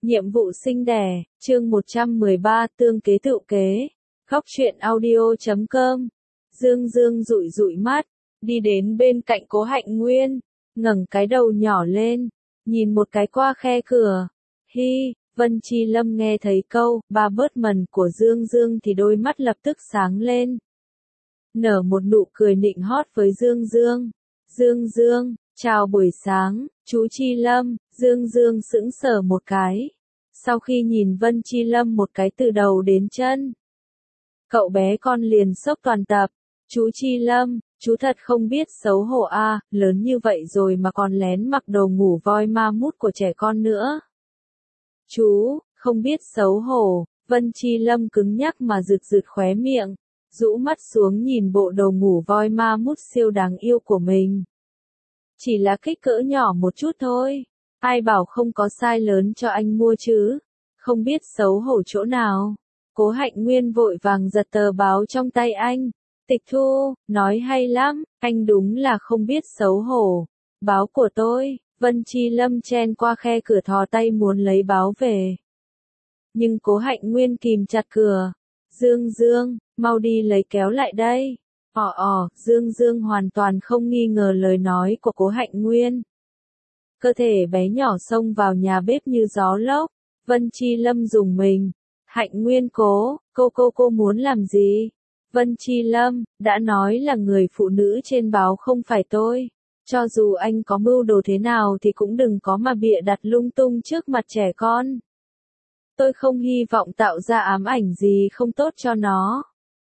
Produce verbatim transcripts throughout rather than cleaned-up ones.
Nhiệm vụ sinh đẻ, chương một trăm mười ba tương kế tựu kế. Khóc chuyện audio chấm com. Dương Dương dụi dụi mắt, đi đến bên cạnh Cố Hạnh Nguyên, ngẩng cái đầu nhỏ lên, nhìn một cái qua khe cửa. Hi, Vân Chi Lâm nghe thấy câu ba bớt mần của Dương Dương thì đôi mắt lập tức sáng lên. Nở một nụ cười nịnh hót với Dương Dương. Dương Dương, chào buổi sáng, chú Chi Lâm. Dương Dương sững sờ một cái. Sau khi nhìn Vân Chi Lâm một cái từ đầu đến chân, cậu bé con liền sốc toàn tập. Chú Chi Lâm, chú thật không biết xấu hổ a, à, lớn như vậy rồi mà còn lén mặc đồ ngủ voi ma mút của trẻ con nữa. Chú, không biết xấu hổ. Vân Chi Lâm cứng nhắc mà rực rực khóe miệng, rũ mắt xuống nhìn bộ đồ ngủ voi ma mút siêu đáng yêu của mình. Chỉ là kích cỡ nhỏ một chút thôi, ai bảo không có size lớn cho anh mua chứ, không biết xấu hổ chỗ nào. Cố Hạnh Nguyên vội vàng giật tờ báo trong tay anh. Tịch Thu, nói hay lắm, anh đúng là không biết xấu hổ. Báo của tôi. Vân Chi Lâm chen qua khe cửa thò tay muốn lấy báo về. Nhưng Cố Hạnh Nguyên kìm chặt cửa. Dương Dương, mau đi lấy kéo lại đây. Ỏ ỏ, Dương Dương hoàn toàn không nghi ngờ lời nói của Cố Hạnh Nguyên. Cơ thể bé nhỏ xông vào nhà bếp như gió lốc. Vân Chi Lâm dùng mình. Hạnh Nguyên cố, cô cô cô muốn làm gì? Vân Chi Lâm, đã nói là người phụ nữ trên báo không phải tôi. Cho dù anh có mưu đồ thế nào thì cũng đừng có mà bịa đặt lung tung trước mặt trẻ con. Tôi không hy vọng tạo ra ám ảnh gì không tốt cho nó.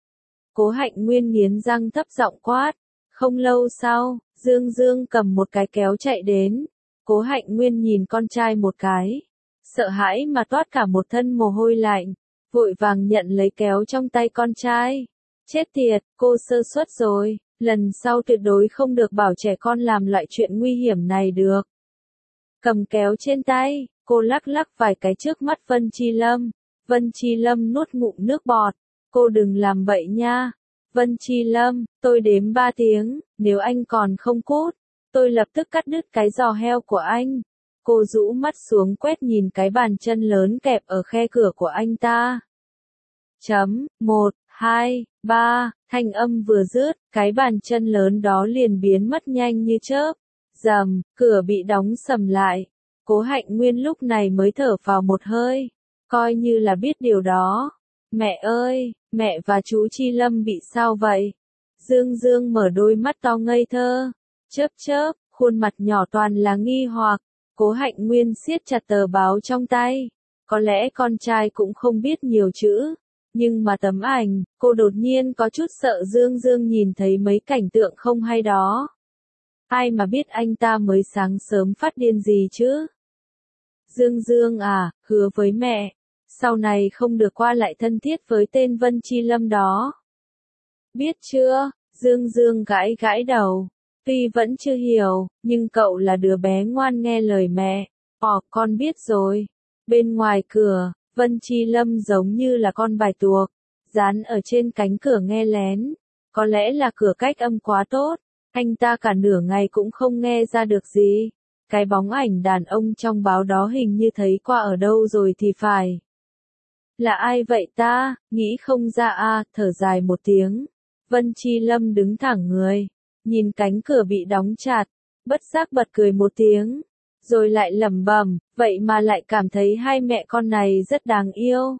Cố Hạnh Nguyên nghiến răng thấp giọng quát. Không lâu sau, Dương Dương cầm một cái kéo chạy đến. Cố Hạnh Nguyên nhìn con trai một cái, sợ hãi mà toát cả một thân mồ hôi lạnh, vội vàng nhận lấy kéo trong tay con trai. Chết tiệt, cô sơ suất rồi, lần sau tuyệt đối không được bảo trẻ con làm loại chuyện nguy hiểm này được. Cầm kéo trên tay, cô lắc lắc vài cái trước mắt Vân Chi Lâm. Vân Chi Lâm nuốt ngụm nước bọt. Cô đừng làm bậy nha. Vân Chi Lâm, tôi đếm ba tiếng, nếu anh còn không cút, tôi lập tức cắt đứt cái giò heo của anh. Cô rũ mắt xuống quét nhìn cái bàn chân lớn kẹp ở khe cửa của anh ta. Chấm, một, hai, ba, thanh âm vừa dứt, cái bàn chân lớn đó liền biến mất nhanh như chớp. Rầm, cửa bị đóng sầm lại. Cố Hạnh Nguyên lúc này mới thở phào một hơi, coi như là biết điều đó. Mẹ ơi, mẹ và chú Chi Lâm bị sao vậy? Dương Dương mở đôi mắt to ngây thơ, chớp chớp, khuôn mặt nhỏ toàn là nghi hoặc. Cố Hạnh Nguyên siết chặt tờ báo trong tay. Có lẽ con trai cũng không biết nhiều chữ, nhưng mà tấm ảnh, cô đột nhiên có chút sợ Dương Dương nhìn thấy mấy cảnh tượng không hay đó. Ai mà biết anh ta mới sáng sớm phát điên gì chứ? Dương Dương à, hứa với mẹ, sau này không được qua lại thân thiết với tên Vân Chi Lâm đó. Biết chưa? Dương Dương gãi gãi đầu. Tuy vẫn chưa hiểu, nhưng cậu là đứa bé ngoan nghe lời mẹ. Ồ, con biết rồi. Bên ngoài cửa, Vân Chi Lâm giống như là con bài tuộc, dán ở trên cánh cửa nghe lén. Có lẽ là cửa cách âm quá tốt, anh ta cả nửa ngày cũng không nghe ra được gì. Cái bóng ảnh đàn ông trong báo đó hình như thấy qua ở đâu rồi thì phải. Là ai vậy ta? Nghĩ không ra a, thở dài một tiếng. Vân Chi Lâm đứng thẳng người, nhìn cánh cửa bị đóng chặt, bất giác bật cười một tiếng, rồi lại lẩm bẩm, vậy mà lại cảm thấy hai mẹ con này rất đáng yêu.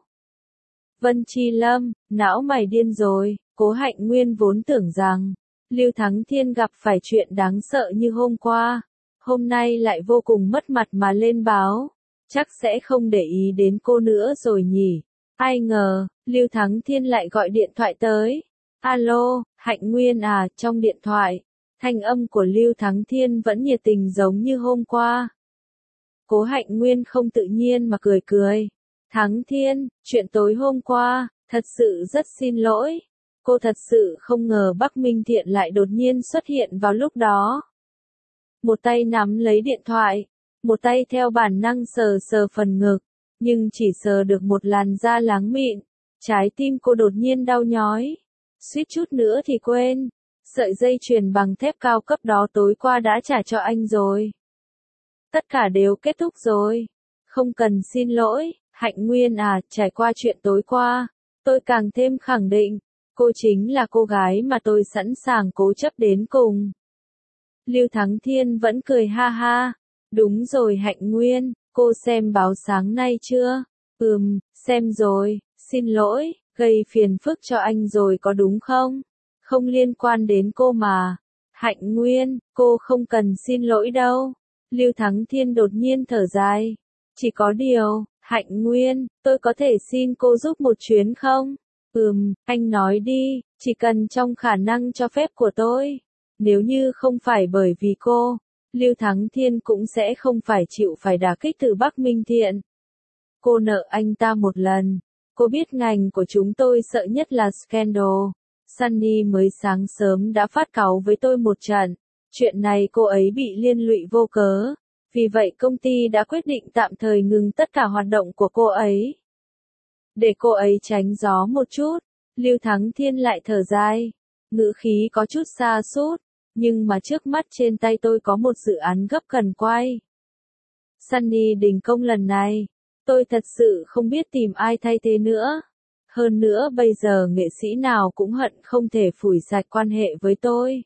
Vân Chi Lâm, não mày điên rồi. Cố Hạnh Nguyên vốn tưởng rằng Lưu Thắng Thiên gặp phải chuyện đáng sợ như hôm qua, hôm nay lại vô cùng mất mặt mà lên báo, chắc sẽ không để ý đến cô nữa rồi nhỉ. Ai ngờ, Lưu Thắng Thiên lại gọi điện thoại tới. Alo, Hạnh Nguyên à, trong điện thoại, thanh âm của Lưu Thắng Thiên vẫn nhiệt tình giống như hôm qua. Cố Hạnh Nguyên không tự nhiên mà cười cười. Thắng Thiên, chuyện tối hôm qua, thật sự rất xin lỗi. Cô thật sự không ngờ Bắc Minh Thiện lại đột nhiên xuất hiện vào lúc đó. Một tay nắm lấy điện thoại, một tay theo bản năng sờ sờ phần ngực, nhưng chỉ sờ được một làn da láng mịn. Trái tim cô đột nhiên đau nhói. Suýt chút nữa thì quên, sợi dây chuyền bằng thép cao cấp đó tối qua đã trả cho anh rồi. Tất cả đều kết thúc rồi. Không cần xin lỗi, Hạnh Nguyên à, trải qua chuyện tối qua, tôi càng thêm khẳng định, cô chính là cô gái mà tôi sẵn sàng cố chấp đến cùng. Lưu Thắng Thiên vẫn cười ha ha. Đúng rồi Hạnh Nguyên, cô xem báo sáng nay chưa? Ừm, xem rồi, xin lỗi, gây phiền phức cho anh rồi có đúng không? Không liên quan đến cô mà. Hạnh Nguyên, cô không cần xin lỗi đâu. Lưu Thắng Thiên đột nhiên thở dài. Chỉ có điều, Hạnh Nguyên, tôi có thể xin cô giúp một chuyến không? Ừm, anh nói đi, chỉ cần trong khả năng cho phép của tôi. Nếu như không phải bởi vì cô, Lưu Thắng Thiên cũng sẽ không phải chịu phải đả kích từ Bắc Minh Thiện. Cô nợ anh ta một lần. Cô biết ngành của chúng tôi sợ nhất là scandal. Sunny mới sáng sớm đã phát cáu với tôi một trận. Chuyện này cô ấy bị liên lụy vô cớ. Vì vậy công ty đã quyết định tạm thời ngừng tất cả hoạt động của cô ấy. Để cô ấy tránh gió một chút, Lưu Thắng Thiên lại thở dài. Ngữ khí có chút xa sút nhưng mà trước mắt trên tay tôi có một dự án gấp cần quay. Sunny đình công lần này, tôi thật sự không biết tìm ai thay thế nữa. Hơn nữa bây giờ nghệ sĩ nào cũng hận không thể phủi sạch quan hệ với tôi.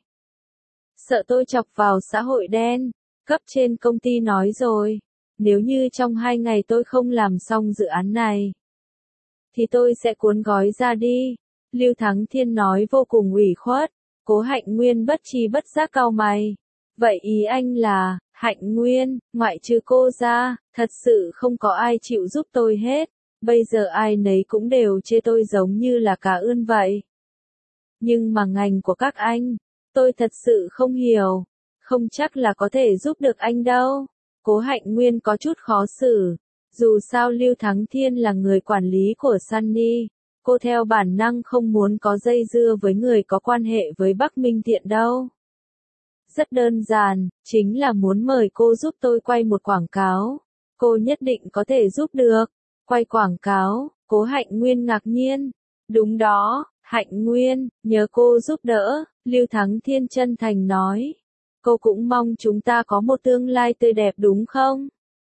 Sợ tôi chọc vào xã hội đen, cấp trên công ty nói rồi, nếu như trong hai ngày tôi không làm xong dự án này, thì tôi sẽ cuốn gói ra đi. Lưu Thắng Thiên nói vô cùng ủy khuất. Cố Hạnh Nguyên bất tri bất giác cau mày. Vậy ý anh là, Hạnh Nguyên, ngoại trừ cô ra, thật sự không có ai chịu giúp tôi hết. Bây giờ ai nấy cũng đều chê tôi giống như là cá ươn vậy. Nhưng mà ngành của các anh, tôi thật sự không hiểu. Không chắc là có thể giúp được anh đâu. Cố Hạnh Nguyên có chút khó xử. Dù sao Lưu Thắng Thiên là người quản lý của Sunny. Cô theo bản năng không muốn có dây dưa với người có quan hệ với Bắc Minh Thiện đâu. Rất đơn giản, chính là muốn mời cô giúp tôi quay một quảng cáo. Cô nhất định có thể giúp được. Quay quảng cáo, Cố Hạnh Nguyên ngạc nhiên. Đúng đó, Hạnh Nguyên, nhờ cô giúp đỡ, Lưu Thắng Thiên chân thành nói. Cô cũng mong chúng ta có một tương lai tươi đẹp đúng không?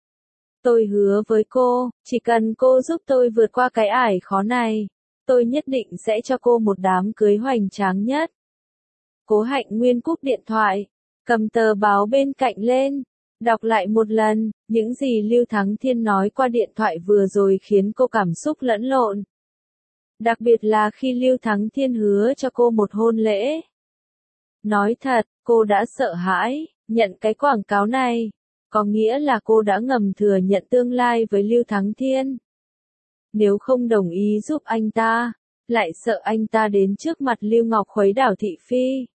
Tôi hứa với cô, chỉ cần cô giúp tôi vượt qua cái ải khó này, tôi nhất định sẽ cho cô một đám cưới hoành tráng nhất. Cố Hạnh Nguyên cúp điện thoại, cầm tờ báo bên cạnh lên, đọc lại một lần, những gì Lưu Thắng Thiên nói qua điện thoại vừa rồi khiến cô cảm xúc lẫn lộn. Đặc biệt là khi Lưu Thắng Thiên hứa cho cô một hôn lễ. Nói thật, cô đã sợ hãi, nhận cái quảng cáo này, có nghĩa là cô đã ngầm thừa nhận tương lai với Lưu Thắng Thiên. Nếu không đồng ý giúp anh ta, lại sợ anh ta đến trước mặt Lưu Ngọc khuấy đảo thị phi.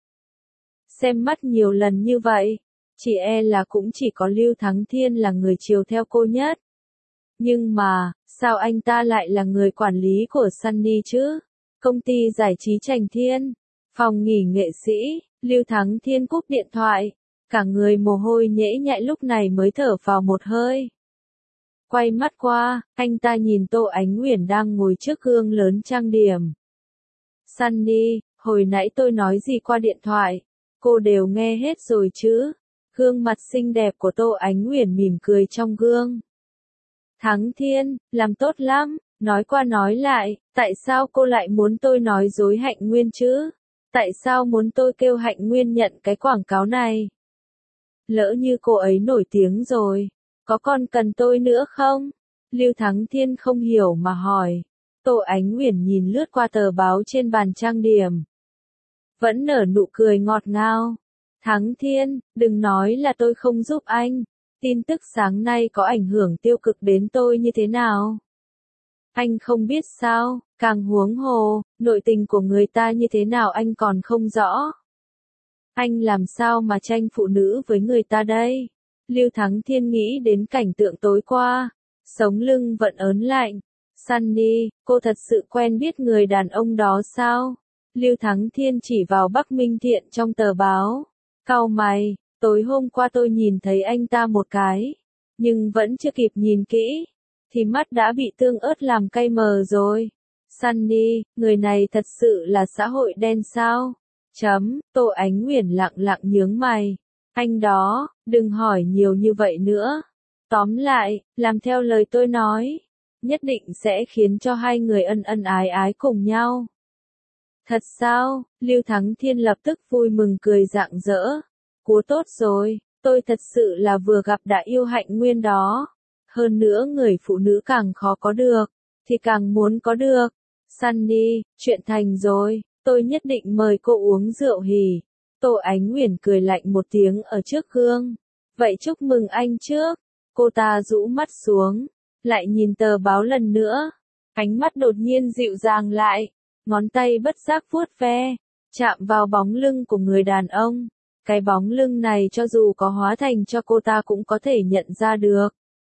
Xem mắt nhiều lần như vậy, chỉ e là cũng chỉ có Lưu Thắng Thiên là người chiều theo cô nhất. Nhưng mà, sao anh ta lại là người quản lý của Sunny chứ? Công ty giải trí Trành Thiên, phòng nghỉ nghệ sĩ, Lưu Thắng Thiên cúp điện thoại, cả người mồ hôi nhễ nhại lúc này mới thở vào một hơi. Quay mắt qua, anh ta nhìn Tô Ánh Uyển đang ngồi trước gương lớn trang điểm. Sunny, hồi nãy tôi nói gì qua điện thoại, cô đều nghe hết rồi chứ? Gương mặt xinh đẹp của Tô Ánh Uyển mỉm cười trong gương. Thắng Thiên, làm tốt lắm, nói qua nói lại, tại sao cô lại muốn tôi nói dối Hạnh Nguyên chứ? Tại sao muốn tôi kêu Hạnh Nguyên nhận cái quảng cáo này? Lỡ như cô ấy nổi tiếng rồi, có còn cần tôi nữa không? Lưu Thắng Thiên không hiểu mà hỏi. Tô Ánh Uyển nhìn lướt qua tờ báo trên bàn trang điểm. Vẫn nở nụ cười ngọt ngào. Thắng Thiên, đừng nói là tôi không giúp anh. Tin tức sáng nay có ảnh hưởng tiêu cực đến tôi như thế nào? Anh không biết sao, càng huống hồ, nội tình của người ta như thế nào anh còn không rõ. Anh làm sao mà tranh phụ nữ với người ta đây? Lưu Thắng Thiên nghĩ đến cảnh tượng tối qua, sống lưng vẫn ớn lạnh. Sunny, cô thật sự quen biết người đàn ông đó sao? Lưu Thắng Thiên chỉ vào Bắc Minh Thiện trong tờ báo. Cau mày, tối hôm qua tôi nhìn thấy anh ta một cái, nhưng vẫn chưa kịp nhìn kỹ, thì mắt đã bị tương ớt làm cay mờ rồi. Sunny, người này thật sự là xã hội đen sao? Chấm, Tô Ánh Uyển lặng lặng nhướng mày. Anh đó, đừng hỏi nhiều như vậy nữa. Tóm lại, làm theo lời tôi nói, nhất định sẽ khiến cho hai người ân ân ái ái cùng nhau. Thật sao? Lưu Thắng Thiên lập tức vui mừng cười rạng rỡ. Cú tốt rồi, tôi thật sự là vừa gặp đã yêu Hạnh Nguyên đó. Hơn nữa người phụ nữ càng khó có được, thì càng muốn có được. Sunny, chuyện thành rồi, tôi nhất định mời cô uống rượu hỉ. Tô Ánh Uyển cười lạnh một tiếng ở trước gương. Vậy chúc mừng anh trước. Cô ta rũ mắt xuống, lại nhìn tờ báo lần nữa. Ánh mắt đột nhiên dịu dàng lại, ngón tay bất giác vuốt ve, chạm vào bóng lưng của người đàn ông. Cái bóng lưng này cho dù có hóa thành cho cô ta cũng có thể nhận ra được.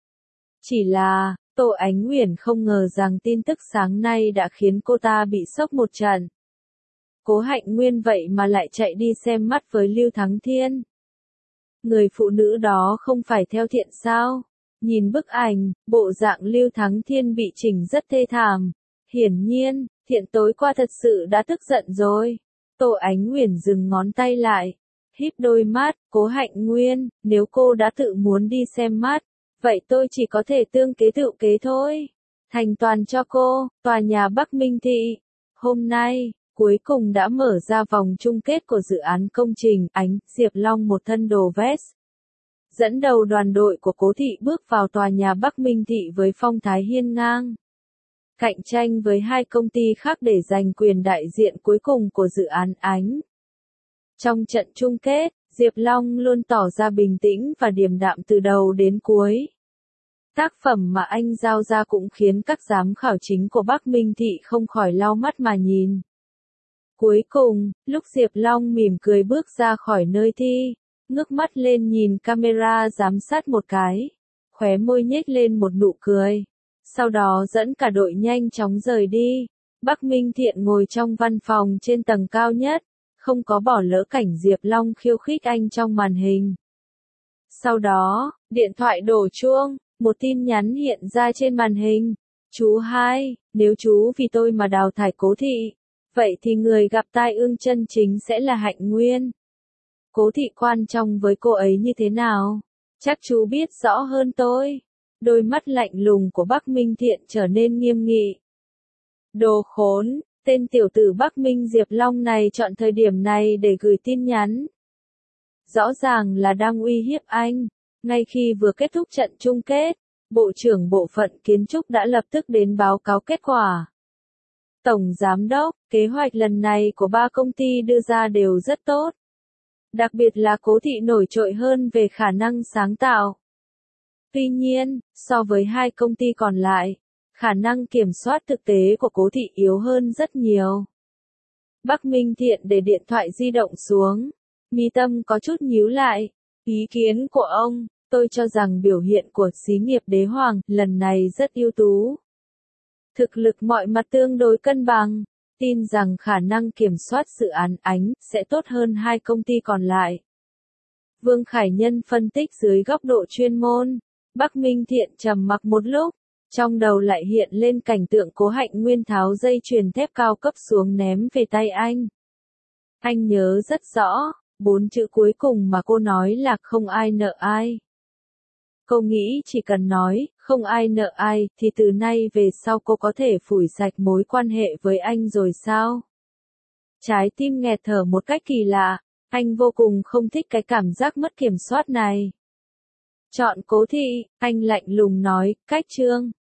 Chỉ là, Tô Ánh Uyển không ngờ rằng tin tức sáng nay đã khiến cô ta bị sốc một trận. Cố Hạnh Nguyên vậy mà lại chạy đi xem mắt với Lưu Thắng Thiên. Người phụ nữ đó không phải theo Thiện sao? Nhìn bức ảnh, bộ dạng Lưu Thắng Thiên bị chỉnh rất thê thảm. Hiển nhiên, Thiện tối qua thật sự đã tức giận rồi. Tô Ánh Uyển dừng ngón tay lại, híp đôi mắt. Cố Hạnh Nguyên, nếu cô đã tự muốn đi xem mắt, vậy tôi chỉ có thể tương kế tự kế thôi. Thành toàn cho cô. Tòa nhà Bắc Minh Thị. Hôm nay, cuối cùng đã mở ra vòng chung kết của dự án công trình Ánh. Diệp Long một thân đồ vest, dẫn đầu đoàn đội của Cố Thị bước vào tòa nhà Bắc Minh Thị với phong thái hiên ngang. Cạnh tranh với hai công ty khác để giành quyền đại diện cuối cùng của dự án Ánh. Trong trận chung kết, Diệp Long luôn tỏ ra bình tĩnh và điềm đạm từ đầu đến cuối. Tác phẩm mà anh giao ra cũng khiến các giám khảo chính của Bắc Minh Thị không khỏi lau mắt mà nhìn. Cuối cùng, lúc Diệp Long mỉm cười bước ra khỏi nơi thi, ngước mắt lên nhìn camera giám sát một cái, khóe môi nhếch lên một nụ cười. Sau đó dẫn cả đội nhanh chóng rời đi. Bắc Minh Thiện ngồi trong văn phòng trên tầng cao nhất, không có bỏ lỡ cảnh Diệp Long khiêu khích anh trong màn hình. Sau đó, điện thoại đổ chuông, một tin nhắn hiện ra trên màn hình. Chú hai, nếu chú vì tôi mà đào thải Cố Thị, vậy thì người gặp tai ương chân chính sẽ là Hạnh Nguyên. Cố Thị quan trọng với cô ấy như thế nào? Chắc chú biết rõ hơn tôi. Đôi mắt lạnh lùng của Bắc Minh Thiện trở nên nghiêm nghị. Đồ khốn, tên tiểu tử Bắc Minh Diệp Long này chọn thời điểm này để gửi tin nhắn. Rõ ràng là đang uy hiếp anh. Ngay khi vừa kết thúc trận chung kết, Bộ trưởng Bộ phận Kiến trúc đã lập tức đến báo cáo kết quả. Tổng Giám đốc, kế hoạch lần này của ba công ty đưa ra đều rất tốt. Đặc biệt là Cố Thị nổi trội hơn về khả năng sáng tạo. Tuy nhiên, so với hai công ty còn lại, khả năng kiểm soát thực tế của Cố Thị yếu hơn rất nhiều. Bắc Minh Thiện để điện thoại di động xuống, mi tâm có chút nhíu lại. Ý kiến của ông, tôi cho rằng biểu hiện của xí nghiệp Đế Hoàng lần này rất ưu tú. Thực lực mọi mặt tương đối cân bằng, tin rằng khả năng kiểm soát dự án Ánh sẽ tốt hơn hai công ty còn lại. Vương Khải Nhân phân tích dưới góc độ chuyên môn. Bắc Minh Thiện trầm mặc một lúc, trong đầu lại hiện lên cảnh tượng Cố Hạnh Nguyên tháo dây chuyền thép cao cấp xuống ném về tay anh. Anh nhớ rất rõ, bốn chữ cuối cùng mà cô nói là không ai nợ ai. Cô nghĩ chỉ cần nói, không ai nợ ai, thì từ nay về sau cô có thể phủi sạch mối quan hệ với anh rồi sao? Trái tim nghẹt thở một cách kỳ lạ, anh vô cùng không thích cái cảm giác mất kiểm soát này. Chọn Cố Thị, anh lạnh lùng nói, cách trương.